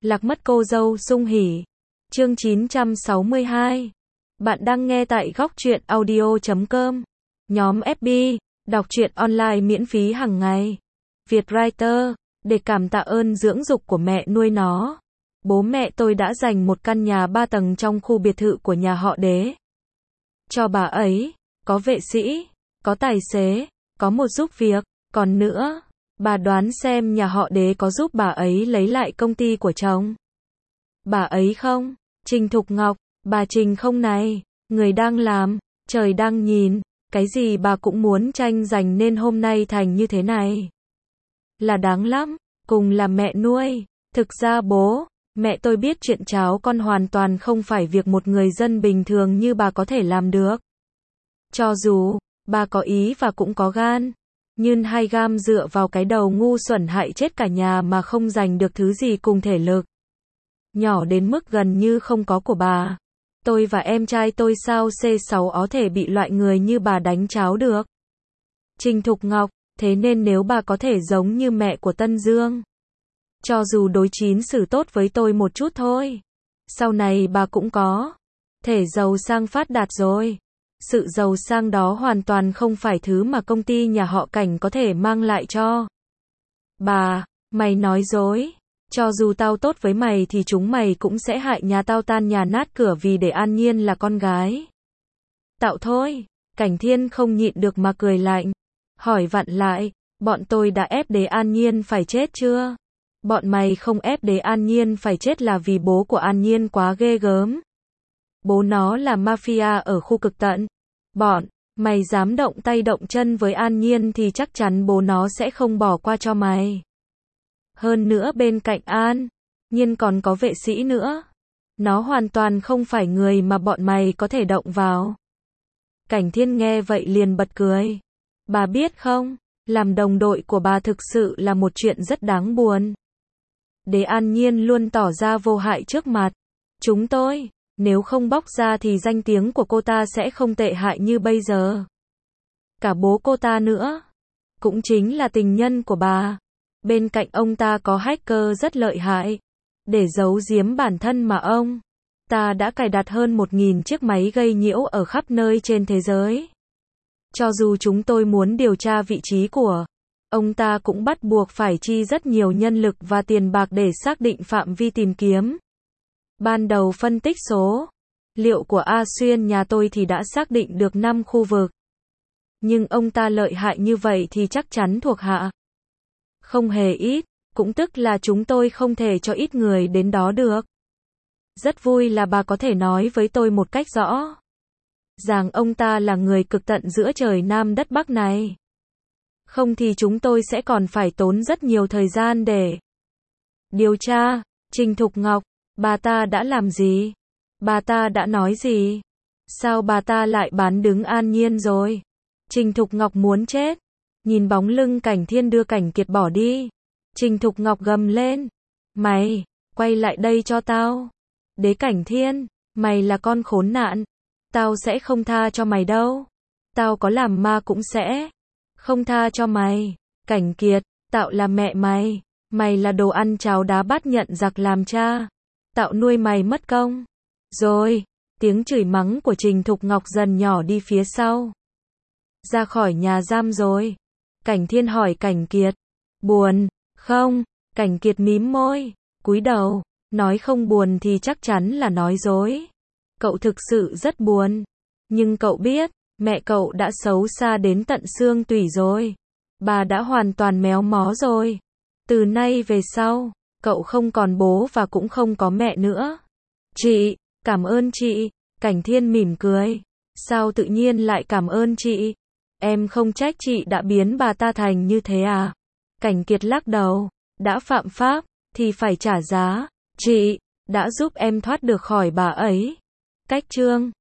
Lạc mất cô dâu sung hỉ. Chương 962. Bạn đang nghe tại góc truyện audio.com. Nhóm FB, đọc truyện online miễn phí hàng ngày. Vietwriter, để cảm tạ ơn dưỡng dục của mẹ nuôi nó. Bố mẹ tôi đã dành một căn nhà 3 tầng trong khu biệt thự của nhà họ Đế. Cho bà ấy, có vệ sĩ, có tài xế, có một giúp việc, còn nữa, bà đoán xem nhà họ Đế có giúp bà ấy lấy lại công ty của chồng. Bà ấy không? Trình Thục Ngọc, bà Trình không này, người đang làm, trời đang nhìn, cái gì bà cũng muốn tranh giành nên hôm nay thành như thế này. Là đáng lắm, cùng là mẹ nuôi, thực ra bố, mẹ tôi biết chuyện cháu con hoàn toàn không phải việc một người dân bình thường như bà có thể làm được. Cho dù, bà có ý và cũng có gan, nhưng hai gam dựa vào cái đầu ngu xuẩn hại chết cả nhà mà không giành được thứ gì cùng thể lực. Nhỏ đến mức gần như không có của bà. Tôi và em trai tôi sao C6 có thể bị loại người như bà đánh cháo được. Trình Thục Ngọc, thế nên nếu bà có thể giống như mẹ của Tân Dương, cho dù đối chín xử tốt với tôi một chút thôi, sau này bà cũng có thể giàu sang phát đạt rồi. Sự giàu sang đó hoàn toàn không phải thứ mà công ty nhà họ Cảnh có thể mang lại cho bà. Mày nói dối. Cho dù tao tốt với mày thì chúng mày cũng sẽ hại nhà tao tan nhà nát cửa vì để An Nhiên là con gái. Tạo thôi. Cảnh Thiên không nhịn được mà cười lạnh. Hỏi vặn lại, bọn tôi đã ép Đế An Nhiên phải chết chưa? Bọn mày không ép Đế An Nhiên phải chết là vì bố của An Nhiên quá ghê gớm. Bố nó là mafia ở khu cực tận. Mày dám động tay động chân với An Nhiên thì chắc chắn bố nó sẽ không bỏ qua cho mày. Hơn nữa bên cạnh An Nhiên còn có vệ sĩ nữa. Nó hoàn toàn không phải người mà bọn mày có thể động vào. Cảnh Thiên nghe vậy liền bật cười. Bà biết không, làm đồng đội của bà thực sự là một chuyện rất đáng buồn. Đế An Nhiên luôn tỏ ra vô hại trước mặt chúng tôi. Nếu không bóc ra thì danh tiếng của cô ta sẽ không tệ hại như bây giờ. Cả bố cô ta nữa, cũng chính là tình nhân của bà. Bên cạnh ông ta có hacker rất lợi hại. Để giấu giếm bản thân mà ông ta đã cài đặt hơn 1.000 chiếc máy gây nhiễu ở khắp nơi trên thế giới. Cho dù chúng tôi muốn điều tra vị trí của ông ta cũng bắt buộc phải chi rất nhiều nhân lực và tiền bạc để xác định phạm vi tìm kiếm. Ban đầu phân tích số liệu của A Xuyên nhà tôi thì đã xác định được 5 khu vực. Nhưng ông ta lợi hại như vậy thì chắc chắn thuộc hạ không hề ít, cũng tức là chúng tôi không thể cho ít người đến đó được. Rất vui là bà có thể nói với tôi một cách rõ ràng ông ta là người cực tận giữa trời Nam đất Bắc này. Không thì chúng tôi sẽ còn phải tốn rất nhiều thời gian để điều tra. Trình Thục Ngọc, bà ta đã làm gì? Bà ta đã nói gì? Sao bà ta lại bán đứng An Nhiên rồi? Trình Thục Ngọc muốn chết. Nhìn bóng lưng Cảnh Thiên đưa Cảnh Kiệt bỏ đi. Trình Thục Ngọc gầm lên. Mày, quay lại đây cho tao. Đế Cảnh Thiên, mày là con khốn nạn. Tao sẽ không tha cho mày đâu. Tao có làm ma cũng sẽ không tha cho mày. Cảnh Kiệt, Tạo là mẹ mày. Mày là đồ ăn cháo đá bát nhận giặc làm cha. Tạo nuôi mày mất công. Rồi, tiếng chửi mắng của Trình Thục Ngọc dần nhỏ đi phía sau. Ra khỏi nhà giam rồi. Cảnh Thiên hỏi Cảnh Kiệt. Buồn, không? Cảnh Kiệt mím môi, cúi đầu, nói không buồn thì chắc chắn là nói dối. Cậu thực sự rất buồn. Nhưng cậu biết, mẹ cậu đã xấu xa đến tận xương tủy rồi. Bà đã hoàn toàn méo mó rồi. Từ nay về sau, cậu không còn bố và cũng không có mẹ nữa. Chị, cảm ơn chị. Cảnh Thiên mỉm cười. Sao tự nhiên lại cảm ơn chị? Em không trách chị đã biến bà ta thành như thế à? Cảnh Kiệt lắc đầu. Đã phạm pháp, thì phải trả giá. Chị đã giúp em thoát được khỏi bà ấy. Cách chương